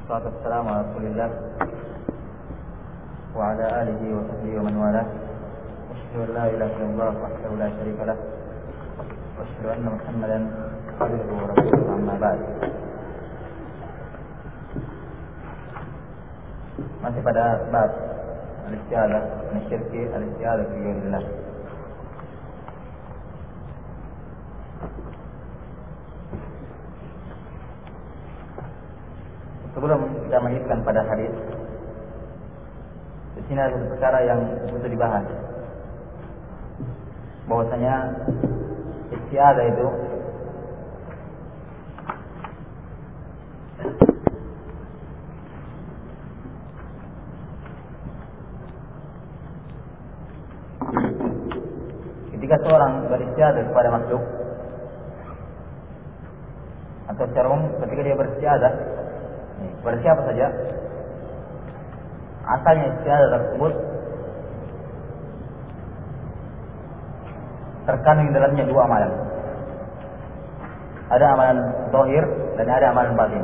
Wassalatu wassalamu ala Rasulillah wa ala alihi wa sahbihi wa man walah. Asyhadu an la ilaha illallah wahdahu la syarika lah wa asyhadu anna Muhammadan abduhu wa rasuluhu, amma ba'd. Masih pada bab al-isti'adzah min syirki, al-isti'adzah fi ghairillah. Sebelum kita melanjutkan pada hadis, di sini ada perkara yang butuh dibahas. Bahwasanya isti'adzah itu ketika seorang beristi'adzah kepada makhluk atau secara umum ketika dia beristi'adzah kepada siapa saja, asalnya isti'adzah tersebut terkandung dalamnya dua amalan. Ada amalan zahir dan ada amalan batin.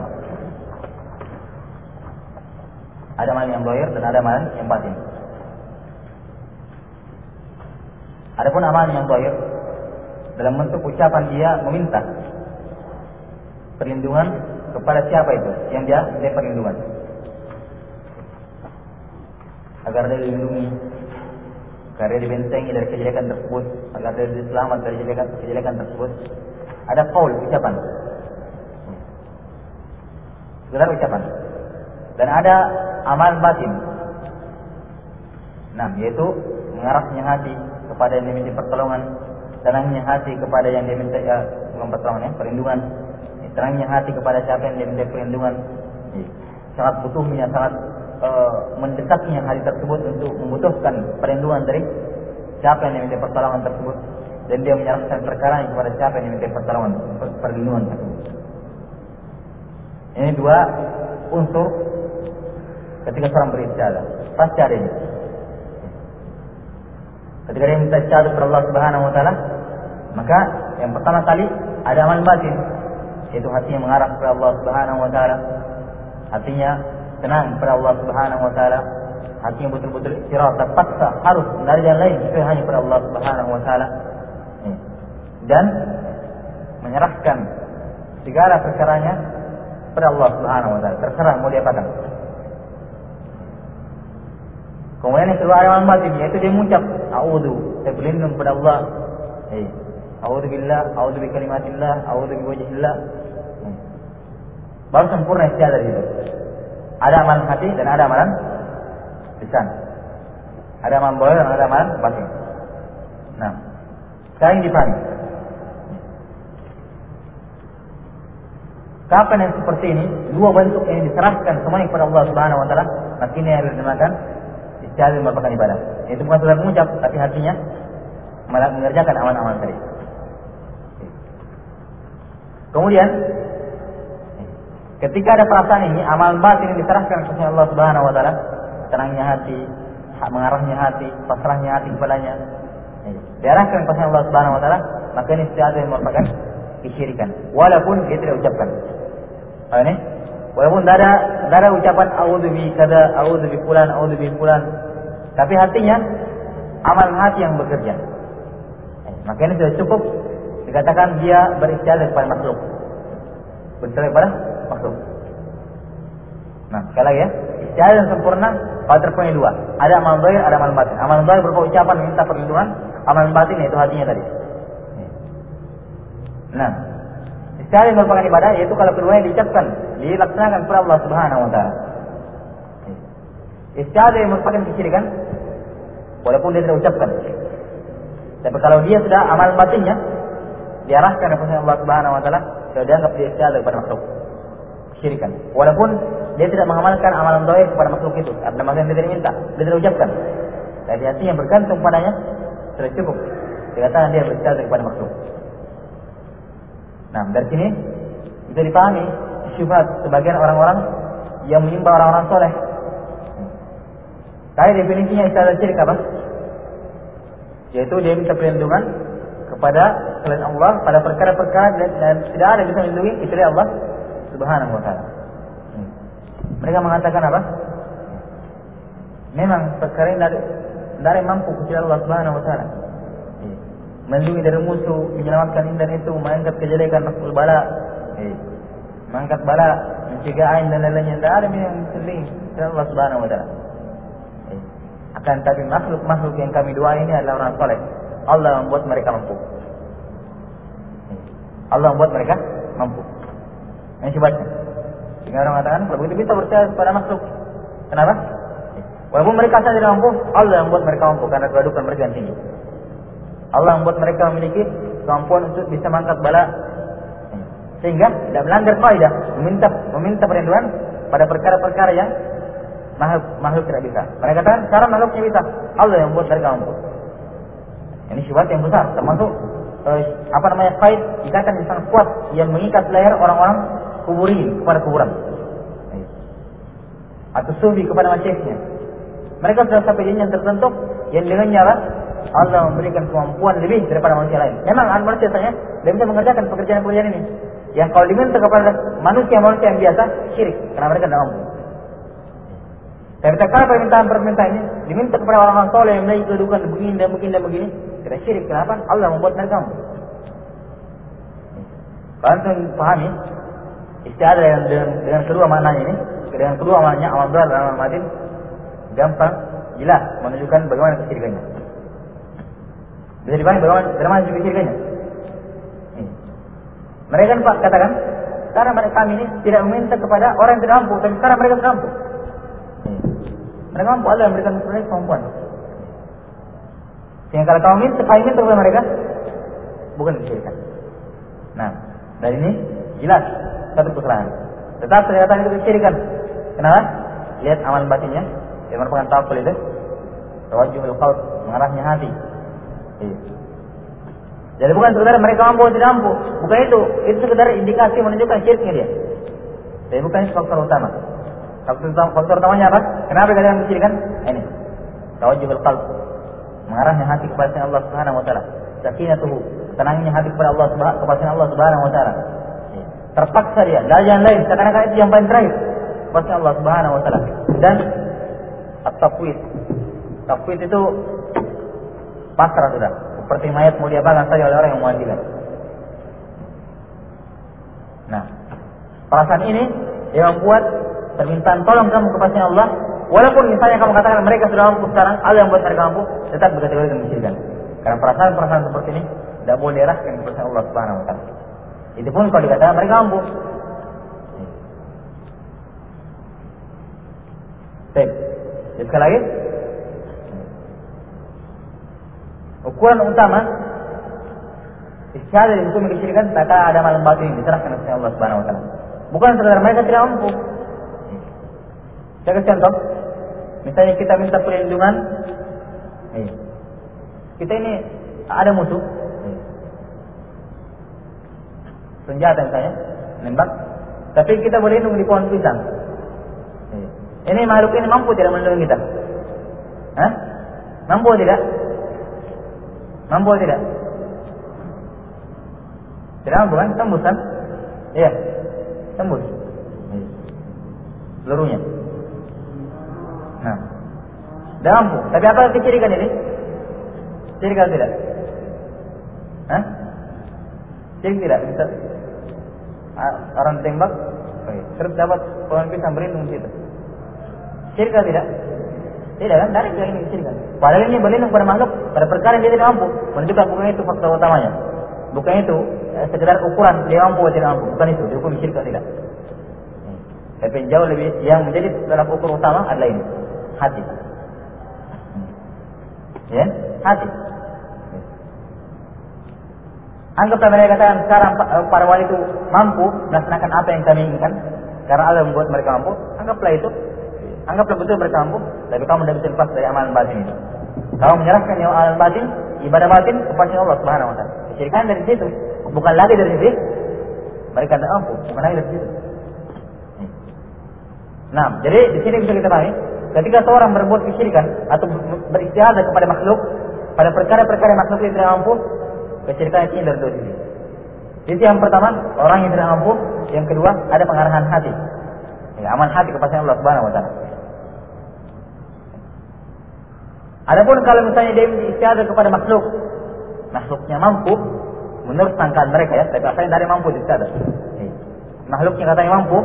Ada amalan yang zahir dan ada amalan yang batin. Adapun amalan yang zahir dalam bentuk ucapan dia meminta perlindungan kepada siapa itu yang dia perlindungan, agar dia dilindungi, agar dia dibentengi dari kejelekan tersebut, agar dia diselamat dari kejelekan tersebut. Ada qaul, ucapan, sekedar ucapan. Dan ada amalan batin, yaitu mengarahnya hati kepada yang diminta pertolongan, tenangnya hati kepada yang diminta pertolongan, perlindungan, terangnya hati kepada siapa yang diminta perlindungan. Sangat butuhnya, sangat mendekatnya hati tersebut untuk membutuhkan perlindungan dari siapa yang diminta pertolongan tersebut, dan dia menyerahkan perkara kepada siapa yang diminta perlindungan tersebut. Ini dua unsur ketika seorang beristi'adzah, pasti ada ini. Ketika dia minta isti'adzah kepada Allah Subhanahu wa taala, maka yang pertama kali ada amalan batin, yaitu hatinya mengarah kepada Allah Subhanahu wa taala, hatinya tenang kepada Allah Subhanahu wa taala, hatinya betul-betul istirahat, terpaksa harus dari yang lain kecuali hanya kepada Allah Subhanahu wa taala, dan menyerahkan segala perkaranya kepada Allah Subhanahu wa taala, terserah mau diapakan. Kemudian yang kedua amalan batin, yaitu dia mengucap a'udzu, saya berlindung kepada Allah, a'udzu billah, a'udzu bi kalimatillah, a'udzu bi wajhillah. Baru sempurna isti'adzah itu. Ada amalan hati dan ada amalan lisan. Ada amalan zahir dan ada amalan batin. Sekarang dipahami. Kapan yang seperti ini, dua bentuk yang diserahkan semuanya kepada Allah Subhanahu wa taala, maka ini yang dinamakan isti'adzah merupakan ibadah. Itu bukan sekedar mengucap, tapi hatinya mengerjakan amalan-amalan tadi. Kemudian ketika ada perasaan ini, amalan batin yang diserahkan kepada Allah Subhanahu wa taala, tenangnya hati, mengarahnya hati, pasrahnya hati kepadanya, diarahkan kepada Allah Subhanahu wa taala, maka ini isti'adzah yang merupakan kesyirikan, walaupun dia tidak ucapkan. Walaupun tidak ada ucapan a'udzu bi kada, a'udzu bi fulan, a'udzu bi fulan, tapi hatinya amalan hati yang bekerja. Maka ini sudah cukup dikatakan dia beristi'adzah kepada makhluk, beristi'adzah kepada makhluk. Sekali lagi ya, isti'adzah yang sempurna kalau terpenuhi dua. Ada amalan zahir, ada amalan batin. Amalan zahir berupa ucapan minta perlindungan, amalan batin yaitu hatinya tadi. Isti'adzah yang merupakan ibadah, yaitu kalau keduanya diucapkan, dilaksanakan kepada Allah Subhanahu wa taala. Isti'adzah yang merupakan kesyirikan, walaupun dia tidak ucapkan. Tapi kalau dia sudah amalan batinnya diarahkan kepada Allah Subhanahu wa taala, sudah dianggap dia isti'adzah kepada makhluk, kesyirikan. Walaupun dia tidak mengamalkan amalan zahir kepada makhluk itu, karena makhluk dia tidak minta, dia tidak ucapkan. Dari hatinya bergantung padanya, sudah cukup dikatakan dia beristi'adzah kepada makhluk. Dari sini bisa dipahami syubhat sebagian orang-orang yang menyembah orang-orang soleh. Tadi definisinya isti'adzah syirik apa? Yaitu dia minta perlindungan kepada selain Allah pada perkara-perkara dan tidak ada yang bisa melindungi kecuali Allah Subhanahu wa taala. Mereka mengatakan apa? Memang perkara ini dari mampu kecuali Allah Subhanahu wa taala. Melindungi dari musuh, menyelamatkan ini dan itu, mengangkat kejelekan, nafsul bala, mengangkat bala, mencegah ain dan lain-lainnya. Tidak ada yang sendiri kecuali Allah Subhanahu wa taala. Akan tapi makhluk-makhluk yang kami doa ini adalah orang saleh. Allah membuat mereka mampu. Allah membuat mereka mampu. Yang sifatnya. Sehingga orang mengatakan kalau begitu kita percaya kepada makhluk. Kenapa? Walaupun mereka saja tidak mampu, Allah yang membuat mereka mampu karena kedudukan mereka yang tinggi. Allah membuat mereka memiliki kemampuan untuk bisa mengangkat bala, sehingga tidak melanggar kaidah meminta perlindungan pada perkara-perkara yang makhluk tidak bisa. Mereka katakan cara makhluknya bisa, Allah yang membuat mereka mampu. Ini sifat yang besar, termasuk kait ikatan yang sangat kuat yang mengikat leher orang-orang kuburin kepada kuburan atau sufi kepada masyayikhnya. Mereka sudah sampai jenjang tertentu yang dengan nyala Allah memberikan kemampuan lebih daripada manusia lain. Memang manusia saya tidak bisa mengerjakan pekerjaan-pekerjaan ini. Yang kalau diminta kepada manusia yang biasa, syirik karena mereka tidak mampu. Tapi kalau permintaan ini diminta kepada orang-orang soleh yang memiliki kedudukan begini dan begini dan begini, tidak syirik. Kenapa? Allah membuat mereka mampu. Kalian pahami istiadah yang dengan kedua maknanya ini, dengan kedua maknanya amal berat dan amal batin, gampang, jelas menunjukkan bagaimana kesyirikannya. Bisa dipahami bagaimana kesyirikannya. Mereka kan Pak katakan, karena kami ini tidak meminta kepada orang yang tidak mampu, tapi sekarang mereka tidak mampu. Mereka mampu, Allah yang memberikan mereka kemampuan. Sehingga kalau kami minta kepada mereka, bukan kesyirikan. Nah, dari ini jelas satu kesalahan. Tetap ternyata itu kesyirikan. Kenapa? Lihat amalan batinnya. Yang merupakan tawakkul itu tawajjuhul qalb, mengarahnya hati. Jadi bukan sekedar mereka mampu atau tidak mampu, bukan itu sekedar indikasi menunjukkan syiriknya dia. Tapi bukan itu faktor utama. Faktor utamanya apa? Kenapa kalian mensyirikkan? Ini tawajjuhul qalb, mengarahnya hati kepada Allah Subhanahu wa taala. Sakinatuhu, tenangnya hati kepada Allah Subhanahu wa taala. Terpaksa dia, jalan lain, seakan-akan itu yang paling terakhir kepada Allah Subhanahu wa taala. Dan at-tafwid. Tafwid itu pasrah sudah. Seperti mayat mau diapakan saja oleh orang yang memandikan. Nah, perasaan ini yang membuat permintaan tolong kamu kepada Allah, walaupun misalnya kamu katakan mereka sudah mampu sekarang, Allah yang buat mereka mampu, tetap berkategori kemusyrikan. Karena perasaan-perasaan seperti ini tidak boleh diarahkan kepada Allah Subhanahu wa taala. Itu pun kalau dikatakan mereka mampu. Baik. Sekali lagi, ukuran utama istiadah untuk kesyirikan tak ada amalan batin diserahkan kepada Allah Subhanahu wa taala. Bukan sekedar mereka tidak mampu. Saya kasih contoh. Misalnya kita minta perlindungan, kita ini ada musuh, senjata misalnya, nembak, tapi kita boleh lindung di pohon pisang. Ini makhluk ini mampu tidak melindungi kita? Hah? Mampu tidak? Mampu tidak? Tidak mampu kan? Tembus kan? Iya, tembus seluruhnya. Nah, tidak mampu. Tapi apa kesyirikan ini? Syirik atau tidak? Hah? Syirik tidak? Bisa orang tembak, terus dapat pohon pisang berlindung di situ. Syirik atau tidak? Tidak kan? Dari yang ini kesyirikan. Padahal ini berlindung pada makhluk pada perkara yang dia tidak mampu. Menunjukkan bukan itu faktor utamanya. Bukan itu sekedar ukuran dia mampu atau tidak mampu. Bukan itu. Dihukum syirik atau tidak. Tapi yang jauh lebih yang menjadi dalam ukur utama adalah ini, hati. Ya, hati. Anggaplah mereka katakan sekarang para wali itu mampu melaksanakan apa yang kami inginkan karena Allah membuat mereka mampu. Anggaplah betul mereka mampu, tapi kamu tidak bisa lepas dari amalan batin itu. Kamu menyerahkan yang amalan batin, ibadah batin kepada Allah Subhanahu wa taala. Kesyirikan dari situ, bukan lagi dari sisi mereka tidak mampu, bukan lagi dari situ. Nah, jadi di sini bisa kita pahami, ketika seorang berbuat kesyirikan atau beristiadah kepada makhluk pada perkara-perkara makhluk yang tidak mampu, kesyirikan ini dari dua sisi. Sisi yang pertama, orang yang tidak mampu. Yang kedua, ada pengarahan hati. Aman hati kepada Allah Subhanahu wa taala. Adapun kalau misalnya dia istiadah kepada makhluknya mampu menurut sangkaan mereka ya, tapi asalnya dari mampu istiadah. Makhluknya katanya mampu,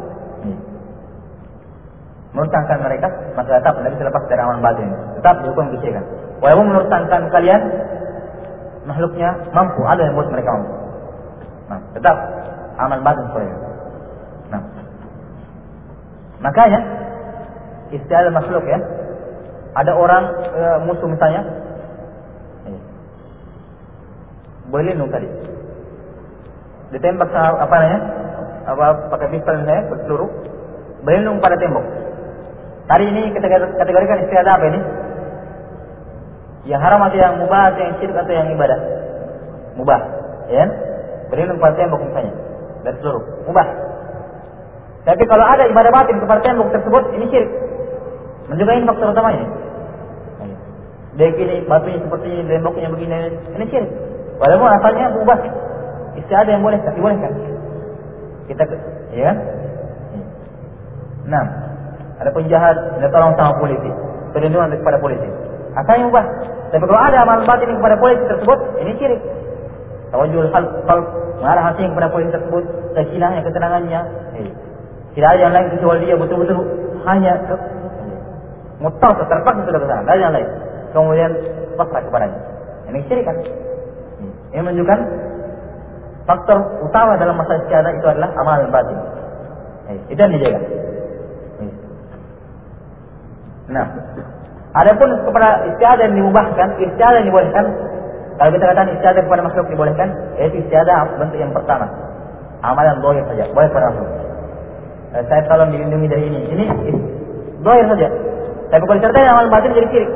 menurut sangkaan mereka, maka tetap tidak bisa lepas dari amalan batin. Tetap dihukum kesyirikan. Walaupun menurut sangkaan kalian makhluknya mampu, ada yang buat mereka mampu. Nah, tetap amalan batin seperti itu. Nah, makanya istiadah makhluk ya. Ada orang musuh misalnya, boleh lindung tadi, ditembak apa namanya, pakai pistol misalnya berpeluru, berlindung pada tembok. Tadi ini kategorikan istiadah apa ini? Yang haram atau yang mubah, atau yang syirik atau yang ibadah? Mubah, ya? Berlindung pada tembok misalnya, dan peluru, mubah. Tapi kalau ada ibadah batin kepada tembok tersebut, ini syirik. Menunjukkan ini faktor utamanya. Dia gini, batunya seperti ini, temboknya begini, ini syirik. Walaupun asalnya mubah, istiadah yang boleh, tapi boleh kan? Kita, ya kan? Nah, ada penjahat, dia tolong sama polisi, perlindungan kepada polisi. Asalnya mubah. Tapi kalau ada amalan batin kepada polisi tersebut, ini syirik. Tawajjuhul qalb, mengarah hati kepada polisi tersebut, sakinahnya, ketenangannya. Tidak ada yang lain kecuali dia betul-betul hanya mutlak terpaksa sudah ke sana, tidak ada yang lain. Kemudian pasrah kepadanya. Ini syirik kan? Ini menunjukkan faktor utama dalam masalah istiadah itu adalah amalan batin. Itu yang dijaga. Nah, adapun kepada istiadah yang dimubahkan, istiadah yang dibolehkan, kalau kita katakan istiadah kepada makhluk dibolehkan, yaitu istiadah bentuk yang pertama, amalan zahir saja, boleh pada makhluk. Saya tolong dilindungi dari ini zahir saja. Tapi kalau disertai amalan batin jadi syirik.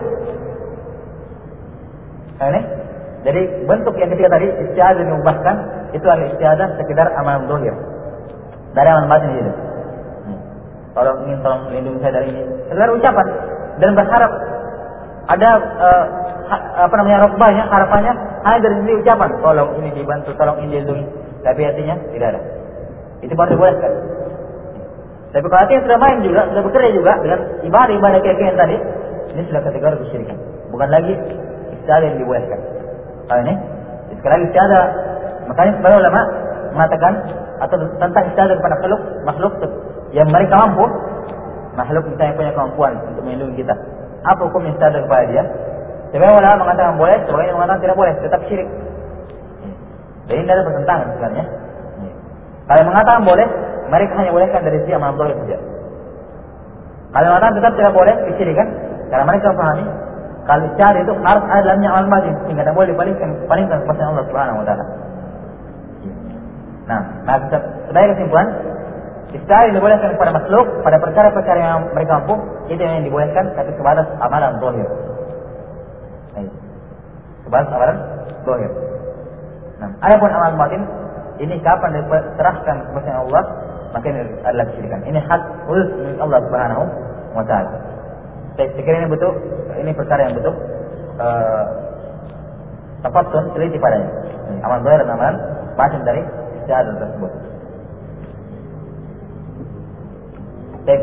Ini, jadi bentuk yang ketiga tadi istiadah yang dimubahkan itu adalah istiadah sekedar amalan zahir. Dari amalan batin itu. Tolong lindungi saya dari ini. Sekedar ucapan dan berharap ada rokbahnya, harapannya hanya dari sisi ucapan. Tolong ini dibantu, tolong ini dilindungi. Tapi hatinya tidak ada. Itu baru dibolehkan. Tapi kalau hatinya sudah main juga, sudah bekerja juga dengan ibadah keyakinan tadi, ini sudah kategori kesyirikan. Bukan lagi istiadah yang dibolehkan. Kalau ini, sekali lagi istiadah. Makanya sebagian ulama mengatakan atau tentang istiadah kepada makhluk yang mereka mampu, makhluk misalnya punya kemampuan untuk melindungi kita. Apa hukum istiadah kepada dia? Sebagian ulama mengatakan boleh, sebagian mengatakan tidak boleh, tetap syirik. Jadi ini ada pertentangan sebenarnya. Kalau mengatakan boleh, mereka hanya bolehkan dari sisi amalan zahir saja. Kalau mengatakan tetap tidak boleh, kesyirikan, karena mereka memahami kalau istiadah itu harus ada dalamnya amalan batin, sehingga tidak boleh dipalingkan kepada Allah Subhanahu wa taala. Nah, sebagai kesimpulan, istiadah yang dibolehkan kepada makhluk pada perkara-perkara yang mereka mampu, itu yang dibolehkan tapi sebatas amalan zahir. Sebatas amalan zahir. Nah, adapun amalan batin ini kapan diserahkan kepada Allah, maka ini adalah kesyirikan. Ini hak khusus milik Allah Subhanahu wa taala. Saya kira ini betul, ini perkara yang betul tafatun teliti padanya. Amalan zahir dan amalan batin dari istiadah tersebut. Baik.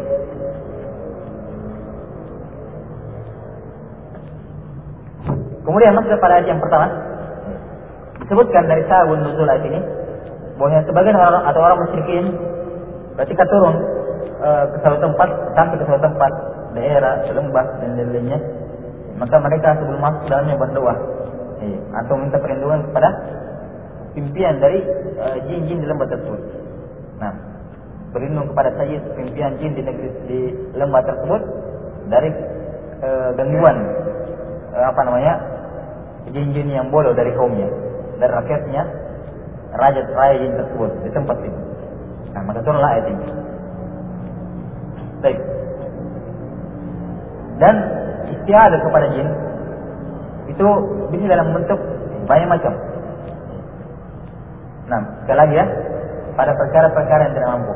Kemudian masuk pada ayat yang pertama, disebutkan dari sabun nuzul ayat ini bahwa sebagian orang atau orang musyrikin ketika turun ke suatu tempat, sampai ke suatu tempat, daerah, lembah dan lainnya, maka mereka sebelum masuk dalamnya berdoa atau minta perlindungan kepada pimpinan dari jin-jin di lembah tersebut. Nah, berlindung kepada sayyid pimpinan jin di lembah tersebut dari gangguan jin-jin yang bodoh dari kaumnya, dari rakyatnya, raja jin tersebut di tempat itu. Nah, maka turunlah ayat ini. Baik. Dan istiadah kepada jin itu bisa dalam bentuk banyak macam. Nah, sekali lagi ya, pada perkara-perkara yang tidak mampu.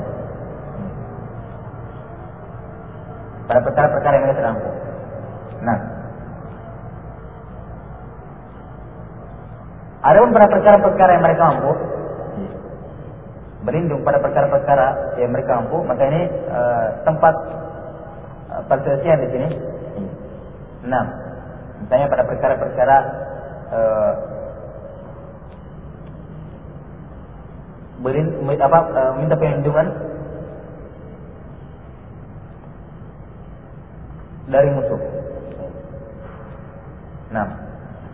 Pada perkara-perkara yang tidak mampu. Nah, adapun pada perkara-perkara yang mereka mampu, berlindung pada perkara-perkara yang mereka mampu, maka ini tempat perselisihan di sini. 6. Misalnya pada perkara-perkara minta perlindungan dari musuh. 6.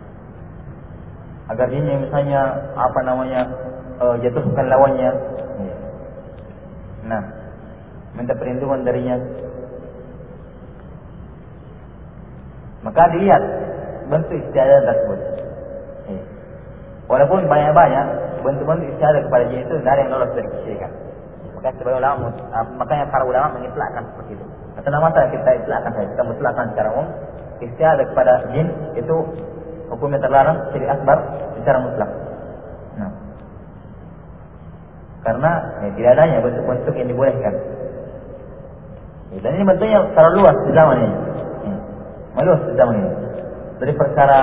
Agar dia misalnya jatuhkan lawannya. Nah, minta perlindungan darinya. Maka dilihat bentuk istiadat tersebut. Walaupun banyak-banyak bentuk-bentuk istiadat kepada jin itu dari yang lolos dari kesyirikan. Makanya para ulama mengitlakkan seperti itu. Atau nama kita itlakkan saja, kita mutlakkan secara umum istiadat kepada jin itu hukumnya terlarang, syirik akbar secara mutlak. Nah, karena tidak adanya bentuk-bentuk yang dibolehkan. Dan ini bentuknya secara luas di zaman ini. Meluas di zaman ini. Dari perkara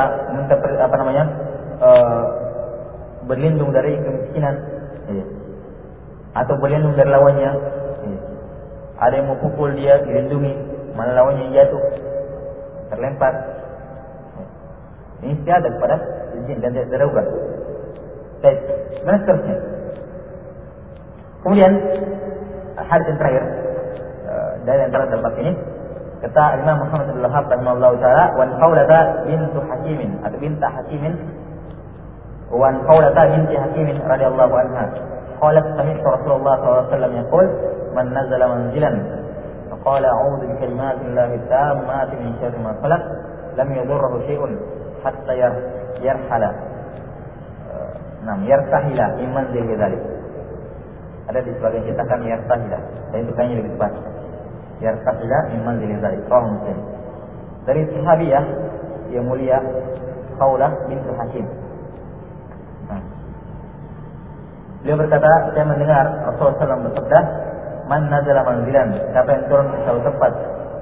berlindung dari kemiskinan, atau berlindung dari lawannya. Ada yang mau pukul dia dilindungi, mana lawannya jatuh, terlempar. Ini istiadat kepada jin dan tidak terugah. Baik, dan seterusnya. Kemudian hadis yang terakhir dari antara tempat ini, kata Imam Muhammad bin Wahab rahimahullah taala, "Wan Khawlata bintu Hakimin atau binta Hakimin, wan Khawlata binti Hakimin radhiyallahu anha. Qalat sami'tu Rasulullah sallallahu alaihi wasallam yaqul, man nazala manzilan faqala a'udzu bi kalimatillahi tammati min syarri ma khalaq, lam yadurruhu syai'un hatta yarhala." Yartahila min manzili dzalik. Ada di sebagian cetakan yartahila, dan itu kayaknya lebih tepat. Yartahila min manzili dzalik. Rawahu Muslim. Dari sahabiah yang mulia Khawlah bintu Hakim. Beliau berkata, saya mendengar Rasulullah SAW bersabda, "Man nazala manzilan," siapa yang turun di suatu tempat.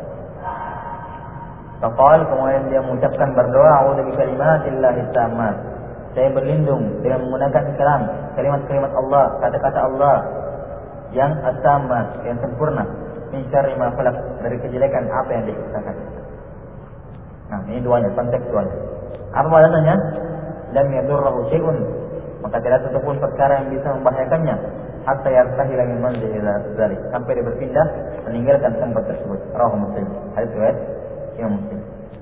Faqal, kemudian dia mengucapkan berdoa, "A'udzu bi kalimatillahi tammat." Saya berlindung dengan menggunakan kalimat-kalimat Allah, kata-kata Allah yang at-tammah, yang sempurna, min syarri ma khalaq, dari kejelekan apa yang diciptakan. Nah, ini duanya, kontekstualnya. Apa maknanya? Lam yadurruhu syai'un, maka tidak satu pun perkara yang bisa membahayakannya, hatta yartahila min manzili dzalik, sampai dia berpindah meninggalkan tempat tersebut. Rawahu Muslim. Hadis riwayat Imam Muslim.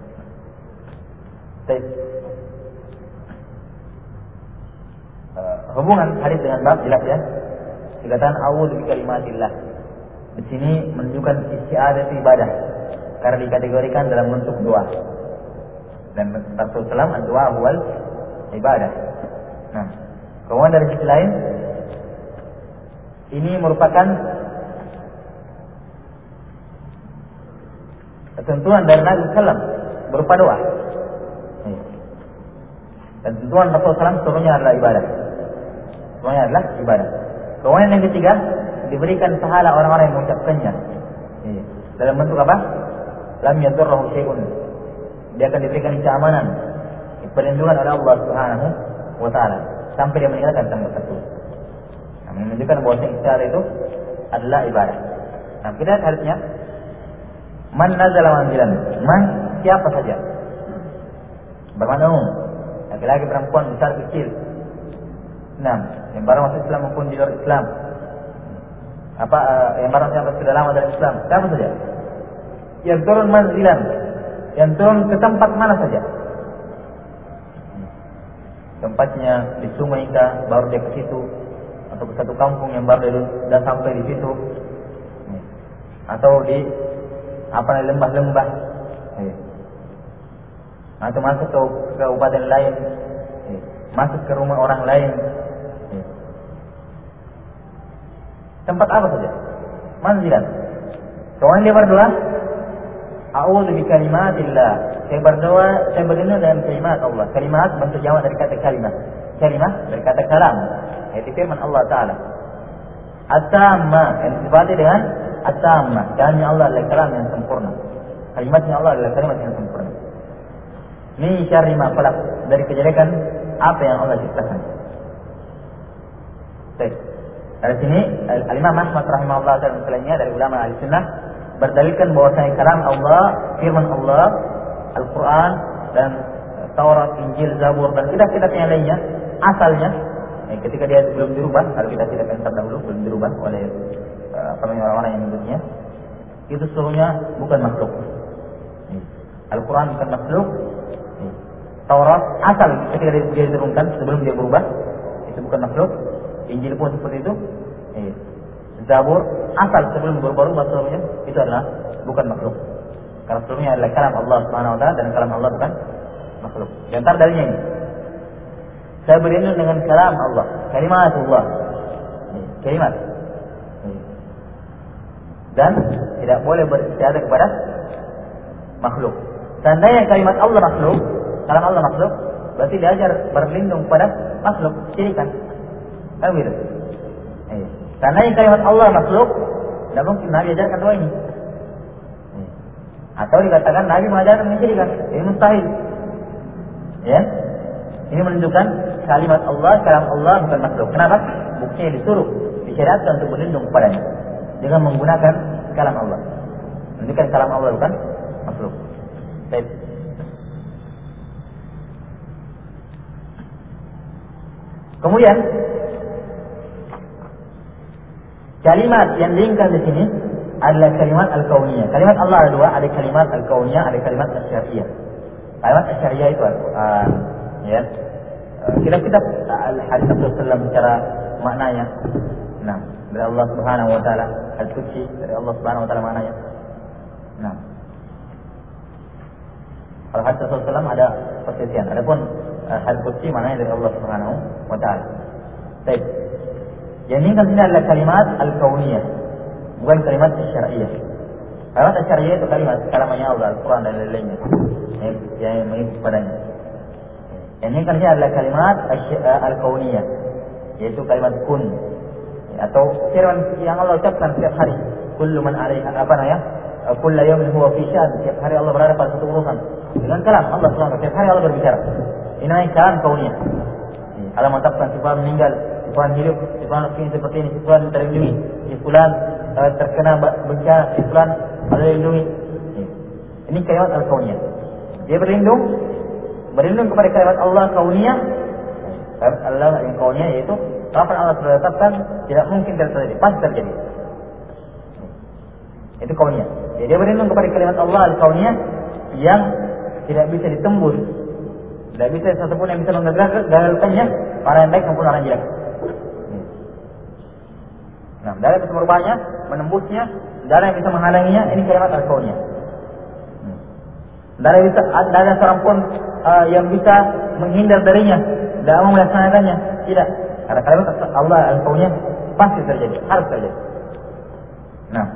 Hubungan hadis dengan bab jelas ya. Dikatakan a'udzu bi kalimatillah. Di sini menunjukkan istiadat ibadah karena dikategorikan dalam bentuk doa. Dan Rasulullah SAW doa awal ibadah. Nah, kemudian dari sisi lain ini merupakan ketentuan dari Nabi SAW berupa doa. Dan tentuan Rasulullah SAW seluruhnya adalah ibadah. Semuanya adalah ibadah. Kemudian yang ketiga, diberikan pahala orang-orang yang mengucapkannya. Dalam bentuk apa? Lam yadurruhu syai'un. Dia akan diberikan keamanan, perlindungan oleh Allah Subhanahu wa taala sampai dia meninggalkan tempat tersebut. Nah, menunjukkan bahwa istiadat itu adalah ibadah. Nah, kita lihat hadisnya. Man nazala manzilan. Man siapa saja. Bermakna umum. Laki-laki, perempuan, besar, kecil. Nah, yang baru masuk Islam maupun di luar Islam. Yang baru siapa sudah lama dalam Islam, siapa saja. Yang turun manzilan, yang turun ke tempat mana saja. Tempatnya di sungai kah, baru dia ke situ, atau ke satu kampung yang baru dia sudah sampai di situ, atau di lembah-lembah, atau masuk ke kabupaten lain, masuk ke rumah orang lain. Tempat apa saja, manzilan. Kemudian dia berdoa, a'udzu bi kalimatillah. Saya berlindung dengan kalimat Allah. Kalimat bentuk jamak dari kata kalimat. Kalimat dari kata kalam. Itu firman Allah Taala. At-tamma, yang disebut dengan at-tamma. Kalamnya Allah adalah kalam yang sempurna. Kalimatnya Allah adalah kalimat yang sempurna. Min syarri ma khalaq, dari kejelekan apa yang Allah ciptakan. Baik. Dari sini Al-Imam Ahmad rahimahullah dan selainnya dari ulama Ahlussunnah berdalilkan bahwasanya kalam Allah, firman Allah, Al-Quran dan Taurat, Injil, Zabur dan kitab-kitab yang lainnya asalnya ketika dia belum dirubah, kalau kita tidak yang terdahulu belum dirubah oleh orang-orang yang menyebutnya, itu seluruhnya bukan makhluk. Al-Quran bukan makhluk. Taurat asal ketika dia diturunkan sebelum dia berubah itu bukan makhluk. Injil pun seperti itu. Zabur asal sebelum berubah seluruhnya itu adalah bukan makhluk. Karena seluruhnya adalah kalam Allah Subhanahu wa taala dan kalam Allah bukan makhluk. Di antara dalilnya ini, saya berlindung dengan kalam Allah, kalimatullah. Kalimat. Dan tidak boleh beristiadah kepada makhluk. Seandainya kalimat Allah makhluk, kalam Allah makhluk, berarti diajar berlindung kepada makhluk, syirikan. Kan begitu? Seandainya kalimat Allah makhluk, tidak mungkin Nabi ajarkan doa ini. Atau dikatakan Nabi mengajarkan mensyirikan, ini mustahil. Ya, ini menunjukkan kalimat Allah, kalam Allah bukan makhluk. Kenapa? Buktinya disuruh, disyariatkan untuk berlindung kepadanya dengan menggunakan kalam Allah. Menunjukkan kalam Allah bukan makhluk. Baik. Kemudian kalimat yang diinginkan di sini adalah kalimat al-kauniyah. Kalimat Allah ada dua, ada kalimat al-kauniyah, ada kalimat al-syariah. Kalimat al-syariah itu Al-Quran, ya. Kitab-kitab al-hadis Rasulullah secara maknanya. Nah, dari Allah Subhanahu wa taala, al-qudsi dari Allah Subhanahu wa taala maknanya. Nah. Kalau hadis Rasulullah ada perselisihan. Adapun hadis qudsi maknanya dari Allah Subhanahu wa taala. Baik. Yang ini kan adalah kalimat al-kauniyah, bukan kalimat syariah. Kalimat syariah itu kalimat kalamnya Allah, Al-Quran dan lain-lainnya yang mengikut padanya. Yang ini kan adalah kalimat al-kauniyah, yaitu kalimat kun, atau firman yang Allah ucapkan setiap hari. Kullu man 'alaiha kullu yawmin huwa fi sya'n. Setiap hari Allah berada pada satu urusan. Dengan kalam Allah Subhanahu wa taala, setiap hari Allah berbicara. Ini namanya kalam kauniyah. Allah menetapkan si fulan meninggal, si fulan hidup, si fulan seperti ini, si fulan terlindungi, si fulan terkena bencana, si fulan Allah lindungi. Ini kalimat al-kauniyah. Dia berlindung kepada kalimat Allah kauniyah. Kalimat Allah yang kauniyah yaitu apa yang Allah sudah tetapkan tidak mungkin terjadi, pasti terjadi. Itu kauniyah. Jadi dia berlindung kepada kalimat Allah al-kauniyah yang tidak bisa ditembus. Tidak bisa satupun yang bisa menggagalkannya, orang yang baik maupun orang jelek. Nah, dari itu merubahnya, menembusnya, dari yang bisa menghalanginya, ini kalimat al-kauniyah. Dari ada seorang pun yang bisa menghindar darinya, tidak mau melaksanakannya, tidak. Karena kalimat Allah al-kauniyah pasti terjadi, harus terjadi. Nah,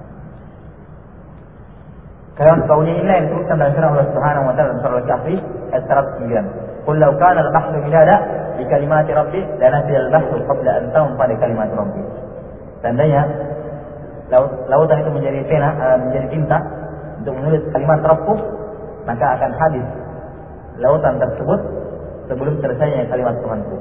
kalimat kauniyah ini yang disebutkan dalam firman Allah Subhanahu wa taala dalam surah Al-Kahfi ayat 109. Qul law kana al-bahru midada li kalimati rabbi lanafida al-bahru qabla an tanfada kalimat rabbi. Tandanya lautan itu menjadi pena, menjadi tinta untuk menulis kalimat Rabbku, maka akan habis lautan tersebut sebelum selesainya kalimat Tuhanku.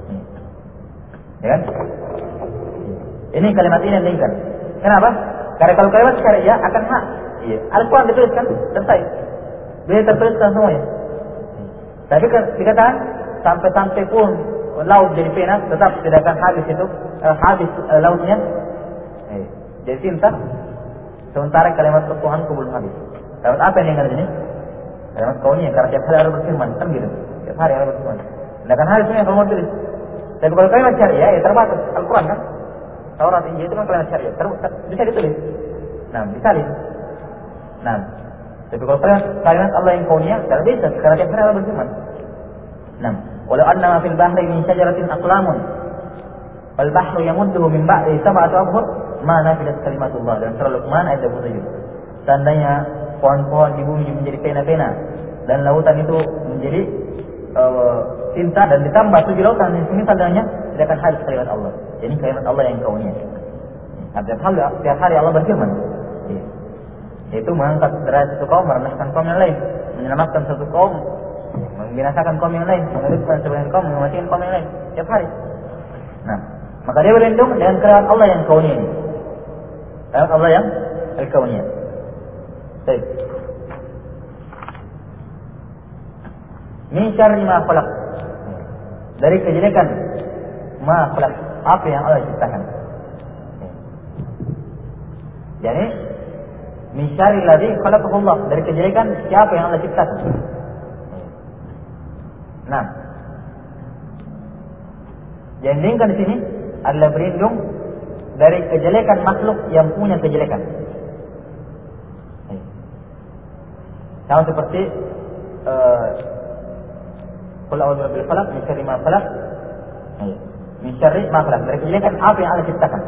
Ya kan? Ini kalimat ini yang diinginkan. Kenapa? Karena kalau kalimat syariah akan hak. Iya, Al-Quran dituliskan, selesai. Dia tertuliskan semuanya. Tapi dikatakan sampai pun laut jadi pena, tetap tidak akan habis itu, habis lautnya. Jadi tinta. Sementara kalimat Tuhanku belum habis. Kalimat apa yang ada ini? Kalimat kauniyah, karena tiap hari Allah berfirman, kan gitu. Tiap hari Allah berfirman. Tidak akan habis semuanya kalau mau tulis. Tapi kalau kalimat syariah, ya terbatas. Al-Quran kan? Taurat Injil itu kan kalimat syariah, bisa ditulis. Nah, disalin. Nah, tapi kalau kalimat Allah yang kauniyah, tidak bisa. Karena tiap hari Allah berfirman. Nah, walau anna ma fil bahri min syajaratin aqlamun wal bahru yamudduhu min ba'di sab'ati abhur ma nafidat kalimatullah. Dan surah Luqman ayat 27. Seandainya pohon-pohon di bumi menjadi pena-pena dan lautan itu menjadi tinta dan ditambah 7 lautan yang semisal dengannya, tidak akan habis kalimat Allah. Jadi kalimat Allah yang kauniyah. Tiap hari Allah berfirman. Yaitu mengangkat derajat satu kaum, merendahkan kaum yang lain, menyelamatkan satu kaum, membinasakan kaum yang lain, menghidupkan sebagian kaum, mematikan kaum yang lain. Tiap hari. Nah, Maka dia berlindung dengan keadaan Allah yang kauni ini. Keadaan Allah yang al-kauniyah. Baik. Min syarri ma khalaq. Dari kejelekan ma khalaq, apa yang Allah ciptakan. Jadi min syarri ladzi khalaqahu Allah, dari kejelekan siapa yang Allah ciptakan. Nah, yang diinginkan di sini adalah berlindung dari kejelekan makhluk yang punya kejelekan. Sama seperti qul a'udzu birabbil falaq min syarri ma khalaq. Min syarri ma khalaq, dari kejelekan apa yang Allah ciptakan.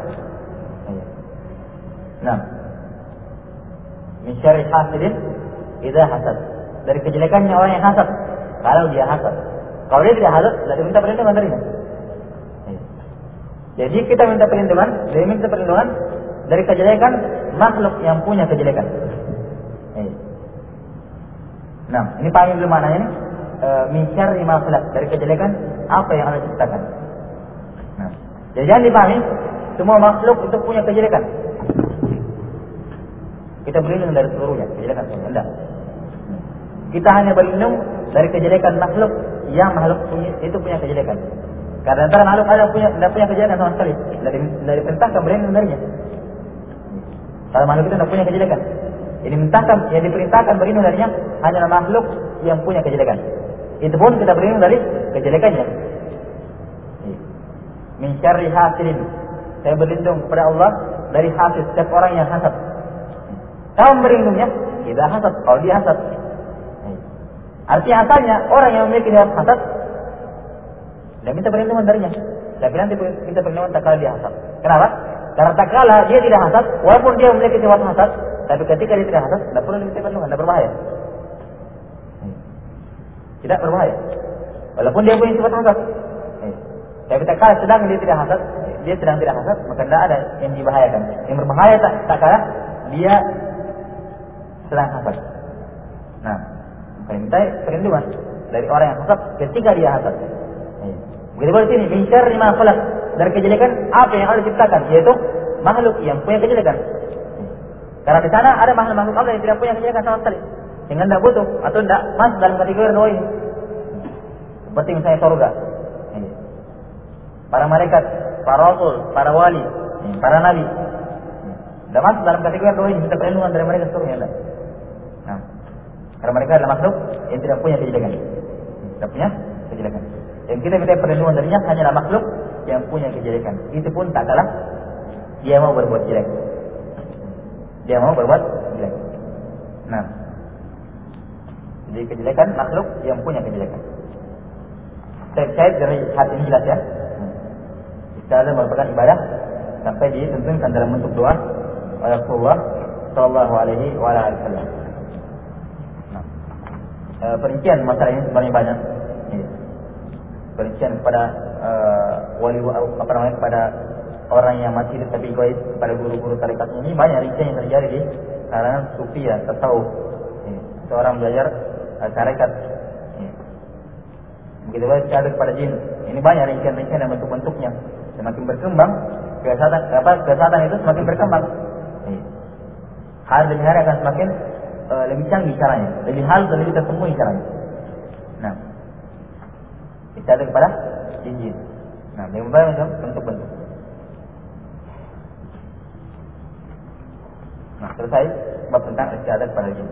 Nah, min syarri hasidin idza hasad, dari kejelekannya orang yang hasad kalau dia hasad. Kalau dia tidak hasad, tidak diminta perlindungan darinya. Jadi kita minta perlindungan dari kejelekan makhluk yang punya kejelekan. Nah, ini paham dulu maknanya ini. Min syarri ma khalaq, dari kejelekan apa yang Allah ciptakan. Nah, jadi jangan dipahami semua makhluk itu punya kejelekan. Kita berlindung dari seluruhnya kejelekan semua. Tidak. Kita hanya berlindung dari kejelekan makhluk yang makhluk itu punya kejelekan. Karena antara makhluk ada tidak punya kejelekan sama sekali. Dari perintahkan berlindung darinya. Kalau makhluk itu tidak punya kejelekan, yang diperintahkan berlindung darinya hanyalah makhluk yang punya kejelekan. Itu pun kita berlindung dari kejelekannya. Min syarri hasidin, saya berlindung kepada Allah dari hasid, setiap orang yang hasad. Kamu berlindungnya tidak hasad, kalau dia hasad. Artinya asalnya orang yang memiliki niat hasad dan minta perlindungan darinya. Tapi nanti minta perlindungan tak kala dia hasad. Kenapa? Karena tak kala dia tidak hasad, walaupun dia memiliki sifat hasad, tapi ketika dia tidak hasad, tidak perlu minta perlindungan, tidak berbahaya. Tidak berbahaya. Walaupun dia punya sifat hasad. Tapi tak kala sedang dia tidak hasad, maka tidak ada yang dibahayakan. Yang berbahaya tak kala dia sedang hasad. Nah, minta perlindungan dari orang yang hasad ketika dia hasad. Begitu pula sini, min syarri ma khalaq, dari kejelekan apa yang Allah ciptakan, yaitu makhluk yang punya kejelekan. Karena di sana ada makhluk Allah yang tidak punya kejelekan sama sekali, sehingga tidak butuh atau tidak masuk dalam kategori doa ini. Seperti misalnya surga, para malaikat, para rasul, para wali, para nabi, tidak masuk dalam kategori doa ini. Minta perlindungan dari mereka seluruhnya. Nah, karena mereka adalah makhluk yang tidak punya kejelekan, tidak punya kejelekan. Yang kita minta perlindungan darinya hanyalah makhluk yang punya kejelekan. Itu pun tak kalah dia mau berbuat jelek. Nah, jadi kejelekan makhluk yang punya kejelekan. Terkait dari hati ini jelas ya. Istiadah merupakan ibadah sampai ditentukan dalam bentuk doa oleh Rasulullah Sallallahu Alaihi Wasallam. Nah, perincian masalah ini sebenarnya banyak. Perincian kepada kepada orang yang masih hidup tapi goib, kepada guru-guru tarekat ini banyak rincian yang terjadi di kalangan sufi ya, tasawuf. Seorang belajar tarekat. Begitu juga syahadat kepada jin. Ini banyak rincian-rincian dan bentuk-bentuknya. Semakin berkembang kesehatan itu semakin berkembang. Hari demi hari akan semakin lebih canggih caranya, lebih halus dan lebih tersembunyi caranya. Nah, istiadah kepada jin. Nah, dia membayar bentuk-bentuk. Nah, selesai bab tentang istiadah kepada jin.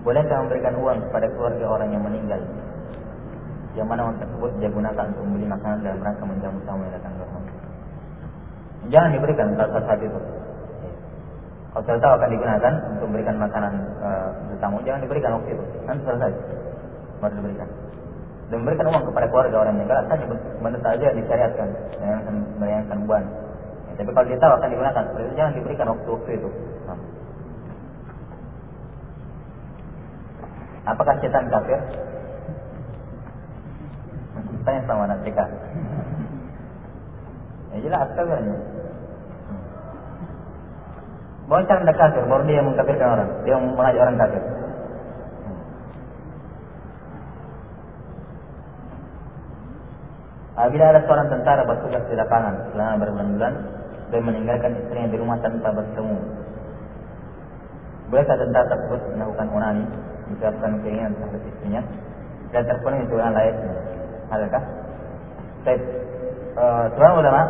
bolehkah memberikan uang kepada keluarga orang yang meninggal, yang mana uang tersebut dia gunakan untuk membeli makanan dalam rangka menjamu tamu yang datang ke rumah? Jangan diberikan saat itu. Kalau sudah tahu akan digunakan untuk memberikan makanan untuk tamu, jangan diberikan waktu itu. Nanti selesai baru diberikan. Dan memberikan uang kepada keluarga orang yang meninggal asalnya benar saja disyariatkan dengan meringankan beban. Tapi kalau dia tahu akan digunakan, itu jangan diberikan waktu itu. Apakah setan kafir? Tanya sama anak TK. Ya jelas kafirnya. Bahwa cara anda kafir, baru dia mengkafirkan orang, dia mengajak orang kafir. Bila ada seorang tentara bertugas di lapangan selama berbulan-bulan dan meninggalkan istrinya di rumah tanpa bertemu, bolehkah tentara tersebut melakukan onani disebabkan keinginan terhadap istrinya dan terpenuhi kebutuhan lainnya? Adakah? Seorang ulama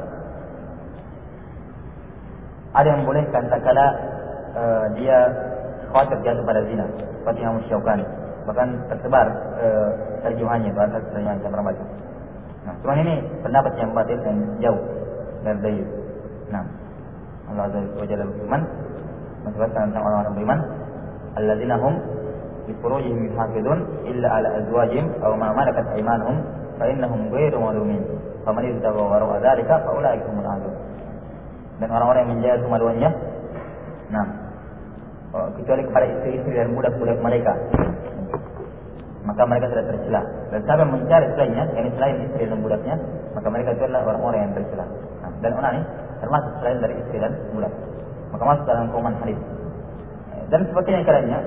ada yang membolehkan tak kala dia khawatir jatuh pada zina, seperti yang Syaukani, bahkan tersebar terjemahannya bahasa terjemahan yang berbaca. Nah, cuma ini pendapat yang batil dan jauh dari dalil. Nah, Allah Azza wa Jalla berfirman, menjelaskan tentang orang-orang beriman, alladzina hum li furujihim yuhafizun illa ala azwajihim aw ma malakat aymanuhum fa innahum ghairu malumin. Faman ittaqa wara'a dzalika fa ulaika humul adun. Dan orang-orang yang menjaga kemaluannya, nah, kecuali kepada istri-istri dan budak-budak mereka, maka mereka sudah tercela. Dan siapa yang mencari selainnya, yang selain istri dan budaknya, maka mereka itu adalah orang-orang yang tercela. Nah, dan onani termasuk selain dari istri dan budak, maka masuk dalam hukuman hadis. Dan seperti yang lainnya,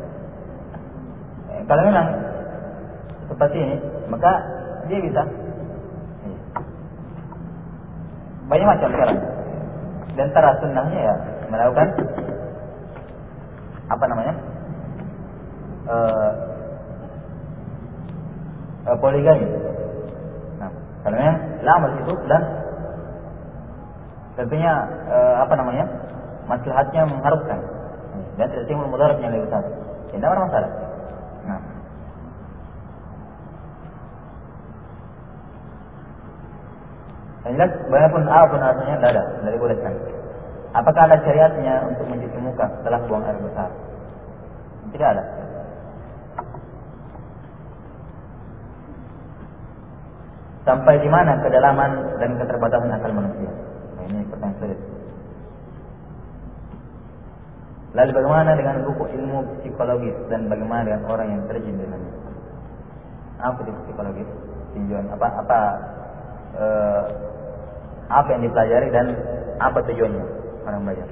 kalau memang seperti ini, maka dia bisa banyak macam sekarang. Dan cara sunnahnya ya melakukan apa namanya poligami. Nah, kalau yang lama itu dan tentunya apa namanya maslahatnya mengharuskan dan tidak timbul mudarat yang lebih besar. Tidak ada masalah. Nah, yang jelas bagaimanapun apapun alasannya tidak ada, tidak dibolehkan. Apakah ada syariatnya untuk mencuci muka setelah buang air besar? Tidak ada. Sampai di mana kedalaman dan keterbatasan akal manusia? Nah, ini pertanyaan sulit. Lalu bagaimana dengan buku ilmu psikologis dan bagaimana dengan orang yang terjun dengannya? Apa itu psikologis? Tujuan apa yang dipelajari dan apa tujuannya orang belajar?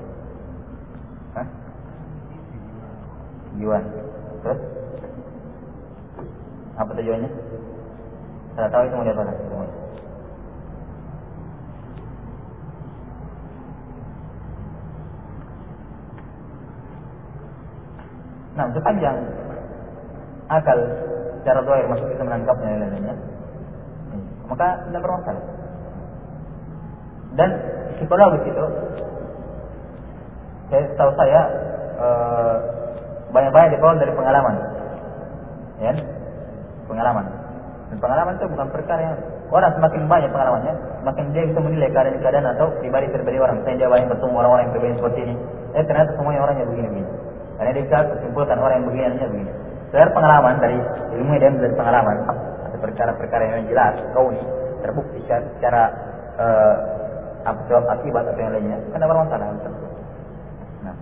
Tujuan. Terus apa tujuannya? Saya tahu itu mau diapakan semuanya. Nah, sepanjang akal secara doair masuk bisa menangkapnya dan lainnya, maka tidak bermasalah. Dan psikologis itu, tahu saya banyak-banyak diperoleh dari pengalaman, ya, pengalaman. Dan pengalaman itu bukan perkara yang orang semakin banyak pengalamannya, semakin dia bisa menilai keadaan atau pribadi orang. Saya dia banyak bertemu orang-orang yang berbeda seperti ini, ternyata semuanya orangnya begini-begini. Karena dia bisa menyimpulkan orang yang begini-begini begini. Dari pengalaman, dari ilmu dan dari pengalaman, atau perkara-perkara yang jelas, kauni, terbukti secara sebab akibat atau yang lainnya, kan ada masalah tersebut. Nah,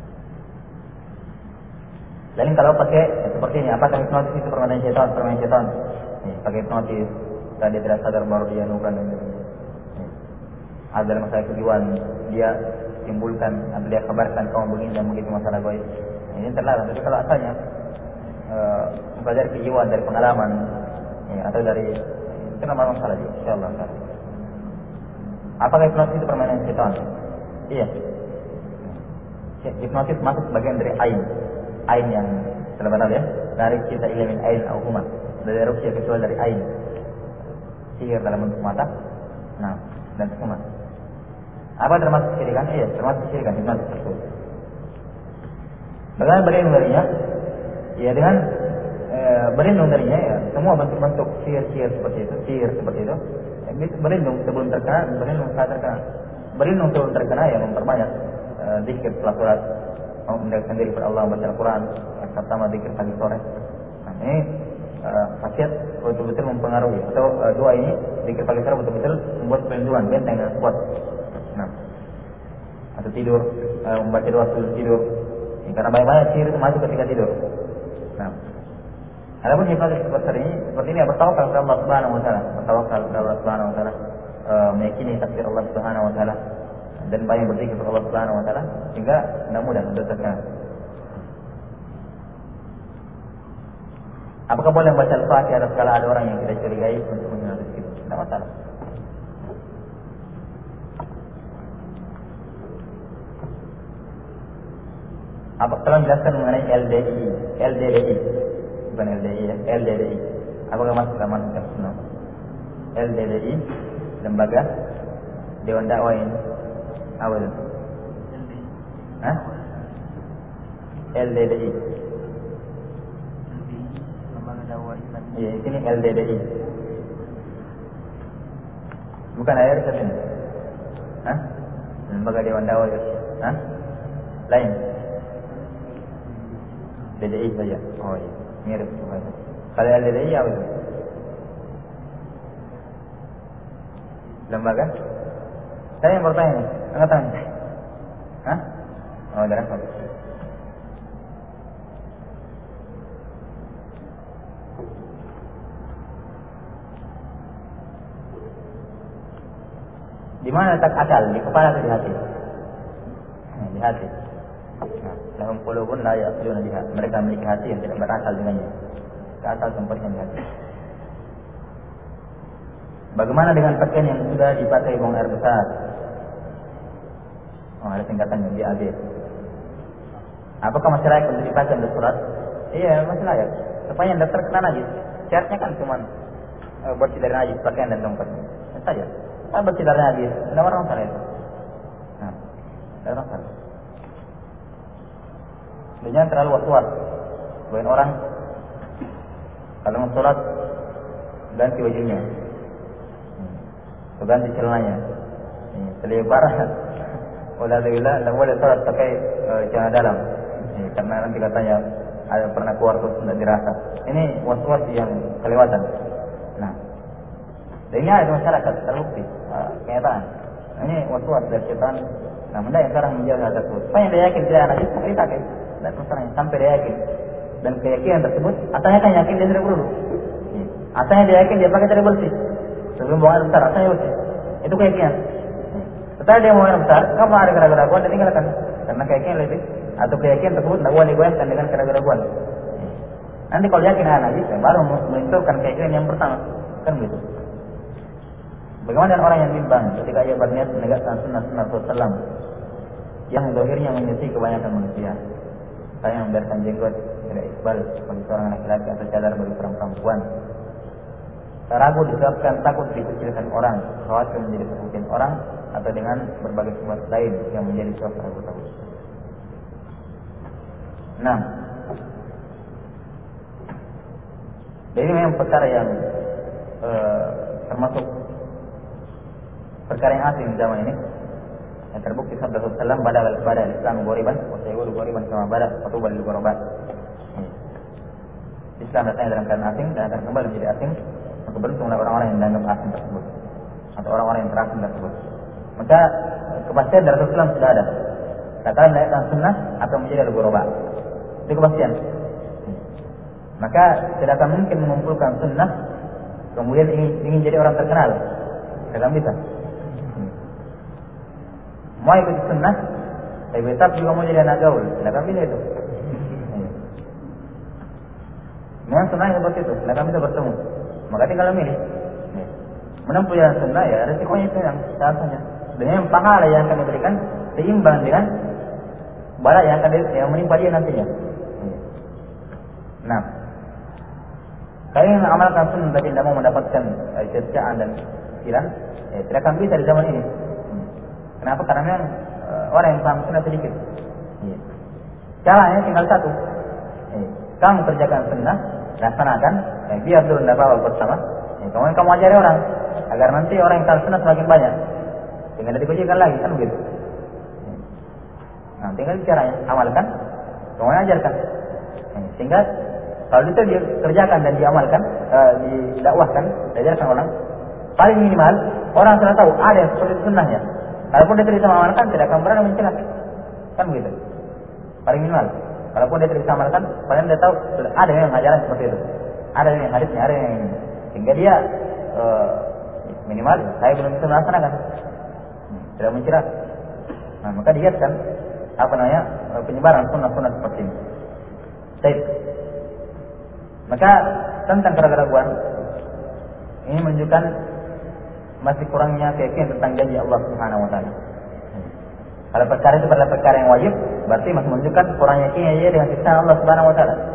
lain kalau pakai seperti ini, apakah hipnotis itu permainan syaitan? Pakai hipnotis, tadi tidak sadar baru dia nukan dan sebagainya. Ada dalam masalah kejiwaan, dia timbulkan, dia kabarkan kamu begini dan begitu masalah goib. Ini terlarang. Tapi kalau asalnya mempelajari kejiwaan dari pengalaman, atau dari itu nama masalah dia, insyaallah. Apakah hipnotis itu permainan syaitan? Iya. Hipnotis masuk bagian dari ain yang telah ya. Dari kita ilmin ain au huma. Dari ruqyah kecuali dari ain. Sihir dalam bentuk mata. Nah, dan huma. Apa termasuk syirikan? Iya, termasuk syirikan hipnotis tersebut. Bagaimana darinya? Ya dengan berlindung darinya ya semua bentuk-bentuk sihir seperti itu berlindung sebelum terkena, berlindung saat terkena. Berlindung sebelum terkena ya memperbanyak zikir setelah sholat, mendekatkan diri kepada Allah, baca Al-Quran, pertama zikir pagi sore. Nah, ini khasiat betul-betul mempengaruhi, atau doa ini zikir pagi sore betul-betul membuat perlindungan, benteng yang kuat. Nah, atau tidur, membaca doa sebelum tidur, ya, karena banyak-banyak sihir itu masuk ketika tidur. Nah, adapun hifadzah seperti ini ya bertawakal kepada Allah Subhanahu wa taala, bertawakal kepada Allah Subhanahu wa taala, meyakini takdir Allah Subhanahu wa taala dan banyak berzikir kepada Allah Subhanahu wa taala sehingga tidak mudah untuk terkena. Apakah boleh membaca Al-Fatihah kalau ada orang yang kita curigai untuk menghina rezeki? Tidak masalah. Apa tolong jelaskan mengenai LDDI, bukan LDI ya, LDDI. Apakah masuk dalam sunnah? LDDI, lembaga Dewan Dakwah ini awal. Hah? LDDI. Lembaga Dakwah Islam. Iya, ini LDDI. Bukan air tapi. Hah? Lembaga Dewan Dakwah. Hah? Lain. LDDI saja. Oh iya, mirip semuanya. Kalau LDDI apa itu? Lembaga? Saya yang bertanya nih, angkat tangan. Hah? Oh, darah apa? Di mana letak akal? Di kepala atau di hati? Di hati. Lahum qulubun la yaqiluna biha. Mereka memiliki hati yang tidak berakal dengannya. Akal tempatnya di hati. Bagaimana dengan pakaian yang sudah dipakai buang air besar? Oh, ada singkatannya BAB. Apakah masih layak untuk dipakai untuk sholat? Iya, masih layak. Supaya tidak terkena najis. Syaratnya kan cuma bersih dari najis pakaian dan dompetnya. Itu saja. Kalau bersih dari najis, tidak ada masalah itu. Nah, tidak ada masalah. Jangan terlalu was-was. Sebagian orang kalau mau sholat ganti bajunya, ganti celananya, selebar. Walhamdulillah, tidak boleh sholat pakai celana dalam, karena nanti katanya ada pernah keluar terus tidak dirasa. Ini was-was yang kelewatan. Nah, dan ini ada masyarakat terbukti kenyataan. Ini was-was dari setan. Nah, benda yang sekarang menjaga hal tersebut. Supaya dia yakin dia najis, maka dipakai. Dan masalahnya sampai dia yakin, dan keyakinan tersebut asalnya kan yakin dia tidak perlu. Asalnya dia yakin dia pakai tidak bersih sebelum buang air besar, asalnya bersih. Itu keyakinan. Setelah dia buang air besar, kamu ada keraguan dan tinggalkan, karena keyakinan lebih, atau keyakinan tersebut tidak boleh digoyahkan dengan keraguan. Nanti kalau yakin najis, baru menentukan keyakinan yang pertama, kan begitu. Bagaimana dengan orang yang bimbang ketika ia berniat menegakkan sunnah-sunnah Rasulullah yang zahirnya menyisi kebanyakan manusia? Saya yang membiarkan jenggot tidak iqbal bagi seorang laki-laki atau cadar bagi seorang perempuan. Tak ragu disebabkan takut dikucilkan orang, khawatir menjadi perhatian orang, atau dengan berbagai sebab lain yang menjadi sebab ragu takut. Nah, jadi ini memang perkara yang termasuk perkara yang asing di zaman ini. Yang terbukti sabda Rasulullah pada Islam ghoriban wa sayyidu ghoriban kama bada fatuba lil ghuraba. Islam datang dalam keadaan asing dan akan kembali menjadi asing. Maka beruntunglah orang-orang yang dianggap asing tersebut atau orang-orang yang terasing tersebut. Maka kepastian dari Rasulullah sudah ada. Katakan menaikkan sunnah atau menjadi al-ghuraba. Itu kepastian. Maka tidak akan mungkin mengumpulkan sunnah kemudian ingin jadi orang terkenal. Tidak bisa. Mau ikut sunnah, tapi tetap juga mau jadi anak gaul. Silakan pilih itu. Memang sunnah seperti itu. Silakan bisa bertemu. Maka tinggal milih. Menempuh jalan sunnah ya resikonya itu yang seharusnya. Dengan pahala yang akan diberikan seimbang dengan bala yang akan menimpa dia nantinya. Nah, kalau yang mengamalkan sunnah tapi tidak mau mendapatkan cercaan dan pikiran, tidak akan bisa di zaman ini. Kenapa? Karena memang orang yang paham sunnah sedikit. Caranya tinggal satu. kamu kerjakan sunnah, laksanakan, biar dulu tidak apa-apa bersama. Kemudian kamu ajari orang, agar nanti orang yang tahu sunnah semakin banyak. Tinggal dikerjakan lagi, kan begitu. Nah, tinggal caranya, amalkan, kemudian ajarkan. Sehingga kalau itu dikerjakan dan diamalkan, didakwahkan, diajarkan orang, paling minimal orang sudah tahu ada yang seperti sunnahnya. Kalaupun dia tidak bisa mengamalkan, tidak akan berani mencela. Kan begitu. Paling minimal. Kalaupun dia tidak bisa mengamalkan, paling dia tahu sudah ada yang ajaran seperti itu. Ada yang hadisnya, ada yang ini. Sehingga dia minimal saya belum bisa melaksanakan. Tidak mencela. Nah, maka dihiaskan penyebaran sunnah-sunnah seperti ini. Baik. Maka tentang keraguan ini menunjukkan masih kurangnya keyakinan tentang janji Allah Subhanahu wa taala. Kalau perkara itu adalah perkara yang wajib, berarti masih menunjukkan kurangnya keyakinan dengan siksaan Allah Subhanahu wa taala.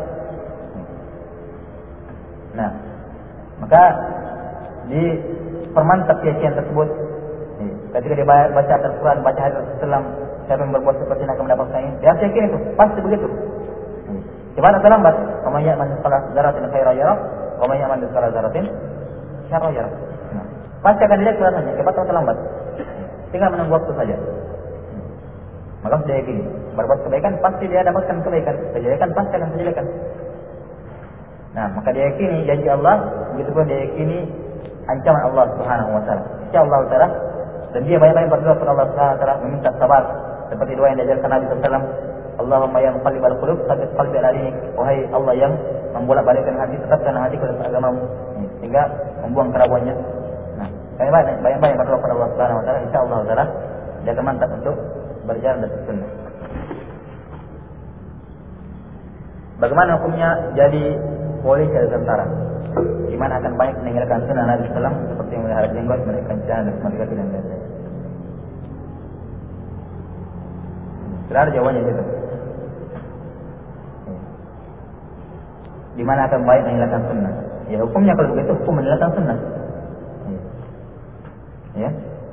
Nah, maka dipermantap keyakinan tersebut. Ketika dia baca Al-Quran, baca hadis Rasulullah, siapa yang berbuat seperti ini akan mendapatkan ini. Dia yakin itu, pasti begitu. Cepat atau lambat, man ya'mal mithqala dzarratin khairan yarah, wa man ya'mal mithqala dzarratin syarran yarah. Pasti akan dilihat kelihatannya, cepat atau lambat. Tinggal menunggu waktu saja. Maka sudah yakini, berbuat kebaikan pasti dia dapatkan kebaikan, kejelekan pasti akan kejelekan. Nah, maka dia yakini janji Allah, begitu pun dia yakini ancaman Allah Subhanahu wa taala. Insyaallah taala, dan dia banyak-banyak berdoa kepada Allah Subhanahu wa taala meminta sabar seperti doa yang diajarkan Nabi sallallahu alaihi wasallam. Allahumma ya muqallibal qulub tsabbit qalbi ala dinik. Wahai Allah yang membolak-balikkan hati, tetapkan hatiku dalam agamamu, sehingga membuang keraguannya. Nah, banyak-banyak berdoa kepada Allah Subhanahu wa taala, insyaallah taala dia akan mantap untuk berjalan dari sunnah. Bagaimana hukumnya jadi polisi atau tentara? Di mana akan banyak meninggalkan sunnah Nabi sallallahu alaihi wasallam seperti memelihara jenggot, menaikkan celana dan semacamnya dan lain-lain. Sudah ada jawabannya itu. Di mana akan baik meninggalkan sunnah? Ya hukumnya kalau begitu hukum meninggalkan sunnah. Ya.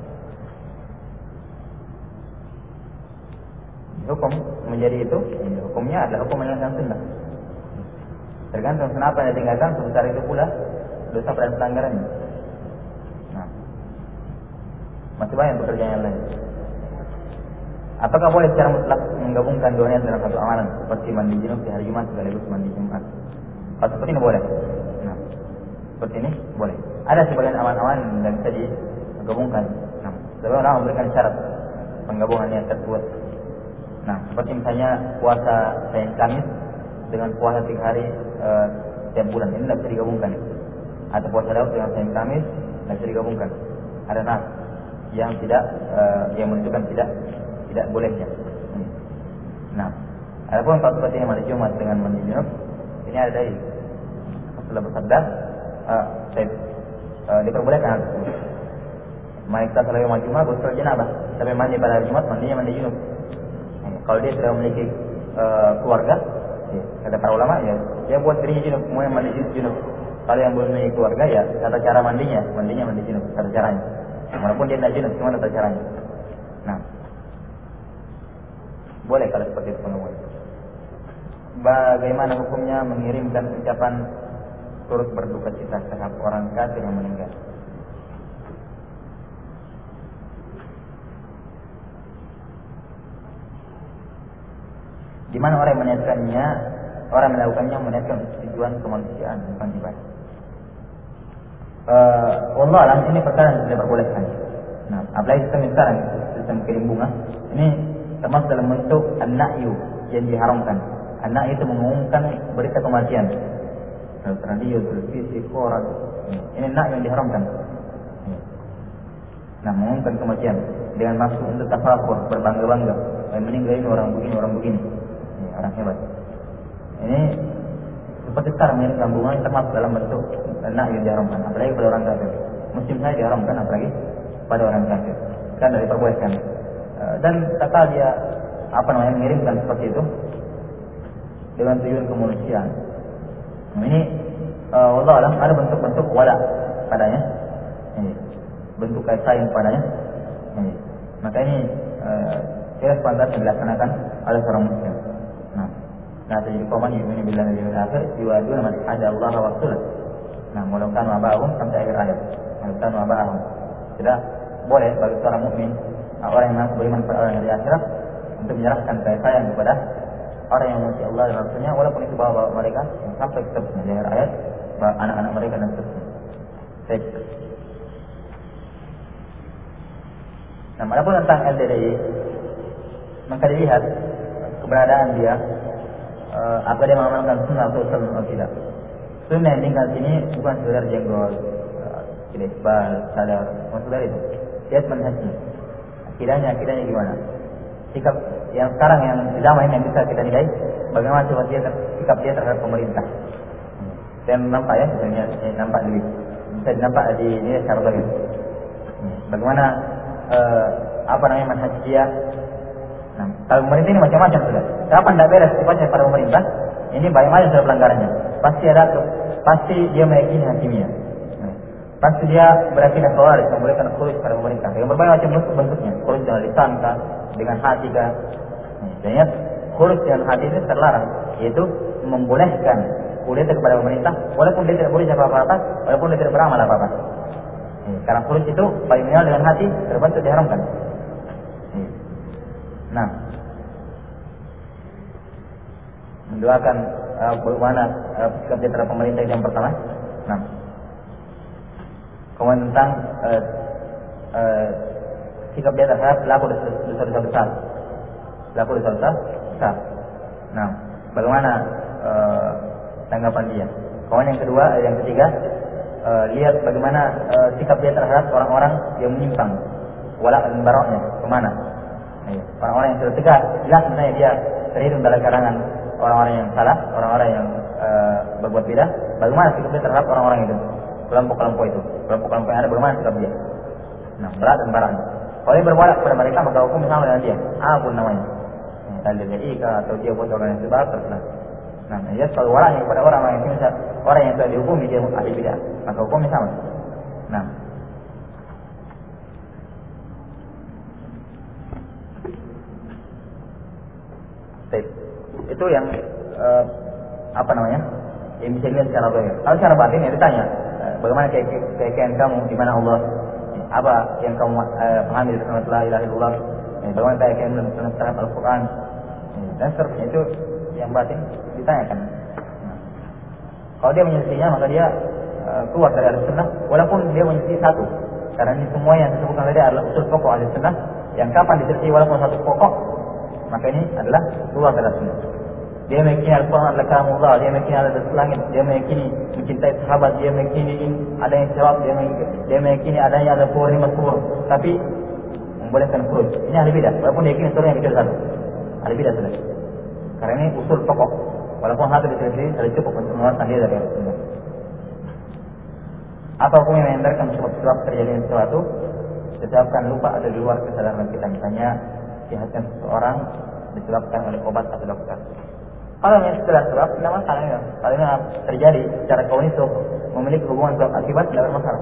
Hukum menjadi itu, hukumnya adalah hukum meninggalkan sunnah. Tergantung kenapa yang ditinggalkan, sebesar itu pula dosa pada pelanggarannya. Nah, masih banyak pekerjaan yang lain. Apakah boleh secara mutlak menggabungkan dua niat dalam satu amalan, seperti mandi junub di hari Jumat sekaligus mandi Jumat? Kalau seperti ini boleh. Nah, seperti ini boleh. Ada sebagian amalan-amalan yang bisa digabungkan. Nah, sebagian orang memberikan syarat penggabungan niat tersebut. Nah, seperti misalnya puasa Senin Kamis dengan puasa 3 hari setiap bulan, ini tidak bisa digabungkan. Atau puasa Daud dengan Senin Kamis tidak bisa digabungkan. Ada nas yang tidak yang menunjukkan tidak bolehnya. Nah, adapun kalau seperti ini mandi Jumat dengan mandi junub, ini ada dari Rasulullah bersabda, diperbolehkan hal tersebut. Mereka selalu mandi Jumat ghusul janabah, tapi mandi pada hari Jumat mandinya mandi junub. Kalau dia sudah memiliki keluarga, kata para ulama, ya dia buat dirinya junub, kemudian mandi junub. Kalau yang belum memiliki keluarga, ya kata cara mandinya mandi junub, kata caranya. Walaupun dia tidak junub, cuma kata caranya. Nah, boleh kalau seperti itu pengamuan. Bagaimana hukumnya mengirimkan ucapan turut berduka cita terhadap orang kafir yang meninggal? Di mana orang yang meniatkannya, orang melakukannya meniatkan tujuan kemanusiaan, bukan ibadah. Wallah alam, ini perkara yang tidak diperbolehkan. Nah, apalagi sistem sekarang, sistem kirim bunga, ini termasuk dalam bentuk an-na'yu yang diharamkan. An-na'yu itu mengumumkan berita kematian. Radio, televisi, koran, ini na'yu yang diharamkan. Nah, mengumumkan kematian dengan maksud untuk tafakur, berbangga-bangga. Meninggal ini orang begini. Orang hebat. Ini seperti sekarang mengirimkan bunga ini termasuk dalam bentuk na'yu yang diharamkan. Apalagi pada orang kafir. Muslim saya diharamkan, apalagi pada orang kafir. Kan dari perbolehkan. Dan tak kala dia mengirimkan seperti itu dengan tujuan kemanusiaan. Ini wallah alam ada bentuk-bentuk wala padanya. Ini bentuk kasih sayang padanya. Ini. Maka ini tidak sepantasnya dilaksanakan oleh seorang muslim. Nah, tajidu qauman yu'minuna billahi wal yawmil akhir yu'aduna man hada Allah wa rasulahu. Nah, walau kanu aba'ahum sampai akhir ayat. Walau kanu aba'ahum. Tidak boleh bagi seorang mukmin, orang yang beriman pada orang yang di akhirat, untuk menyerahkan kasih sayang kepada orang yang mengasihi Allah dan Rasulnya, walaupun itu bawa mereka sampai ke seterusnya di akhir ayat, anak-anak mereka dan seterusnya. Baik. Nah, adapun tentang LDDI, maka dilihat keberadaan dia, apa dia mengamalkan sunnah atau tidak. Sunnah yang tinggal sini bukan sekedar jenggot, tidak isbal, sadar, maksud dari itu. Dia manhajnya, akidahnya gimana? Sikap yang sekarang yang zaman ini yang bisa kita nilai, bagaimana sikap dia terhadap pemerintah. Dan nampak ya, misalnya nampak bisa nampak di ini secara lagi. Bagaimana manhaj dia. Nah, kalau pemerintah ini macam-macam sudah. Kapan tidak beres sifatnya pada pemerintah? Ini bagaimana sudah pelanggarannya? Pasti dia meyakini hakimiyah. Pasti dia berakidah khawarij, membolehkan khuruj pada pemerintah. Yang berbagai macam bentuknya, khuruj dengan lisan kah, dengan hati kah. Jadi khuruj dengan hati itu terlarang, yaitu membolehkan kudeta kepada pemerintah, walaupun dia tidak boleh apa-apa, walaupun dia tidak beramal apa-apa. Karena khuruj itu paling minimal dengan hati terbentuk diharamkan. Nah, mendoakan bagaimana sikap dia terhadap pemerintah yang pertama. Nah, kemudian tentang sikap dia terhadap pelaku dosa-dosa besar. Pelaku dosa-dosa besar. Nah, bagaimana tanggapan dia? Kemudian yang ketiga, lihat bagaimana sikap dia terhadap orang-orang yang menyimpang, wala dan baroknya kemana? Orang-orang yang sudah tegak, jelas sebenarnya dia terhitung dalam kalangan orang-orang yang salah, orang-orang yang berbuat bidah. Bagaimana sikap dia terhadap orang-orang itu? Kelompok-kelompok itu, kelompok-kelompok yang ada, bagaimana sikap dia? Nah, berat dan barang. Kalau dia berwala kepada mereka, maka hukum sama dengan dia. Apapun namanya, LDDI atau dia buat organisasi baru terserah. Nah, dia selalu walanya kepada orang yang misal orang yang sudah dihukumi dia ahli bidah, maka hukumnya sama. Nah, itu yang yang bisa dilihat secara zahir. Kalau secara batin ya ditanya, bagaimana keyakinan kamu di mana Allah? Apa yang kamu pahami tentang la ilaha illallah? Bagaimana keyakinan tentang Al-Qur'an? Dan seterusnya itu yang batin ditanyakan. Nah, kalau dia menyelesaikannya maka dia keluar dari Ahlussunnah, walaupun dia menyelesaikan satu. Karena ini semua yang disebutkan tadi adalah usul pokok Ahlussunnah, yang kapan diselesaikan walaupun satu pokok, maka ini adalah keluar dari Ahlussunnah. Dia meyakini Al-Quran adalah kalamullah, dia meyakini ada dari langit, dia meyakini mencintai sahabat, dia meyakini adanya jawab, dia meyakini adanya ada kufur maskur, tapi membolehkan khuruj. Ini ahli bidah, walaupun dia yakini seorang yang dikira satu. Ahli bidah sudah. Karena ini usul pokok. Walaupun satu diselesaikan, sudah cukup untuk mengeluarkan dia dari Al-Quran. Apa hukum yang menyandarkan sebab terjadinya sesuatu disebabkan lupa ada di luar kesadaran kita, misalnya jahatkan seseorang disebabkan oleh obat atau dokter. Kalau yang setelah sebab, tidak masalah ya. Kalau ini terjadi secara kaunis memiliki hubungan sebab akibat, tidak bermasalah.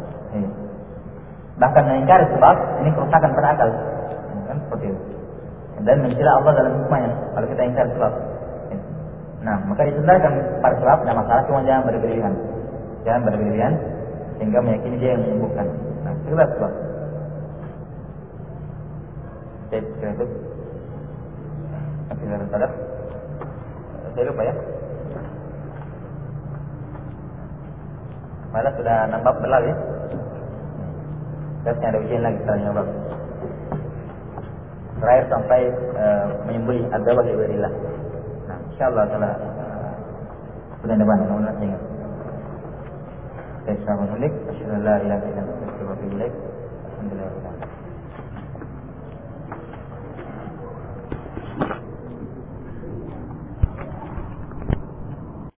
Bahkan mengingkari sebab, ini kerusakan pada akal. Kan seperti itu. Dan mencela Allah dalam hikmahnya kalau kita ingkar sebab. Nah, maka disandarkan pada sebab, tidak masalah, cuma jangan berlebihan. Jangan berlebihan sehingga meyakini dia yang menyembuhkan. Nah, itulah sebab. Saya itu. Tidak sadar. Saya lupa ya. Malah sudah nampak berlalu ya. Terusnya ada ujian lagi setelahnya bab. Terakhir sampai menyembelih adzabah lillahi. Nah, insyaallah telah sudah depan namun ingat. Saya selamat ulik. Asyhadu an la ilaha illallah wa asyhadu anna muhammadan rasulullah. Alhamdulillah.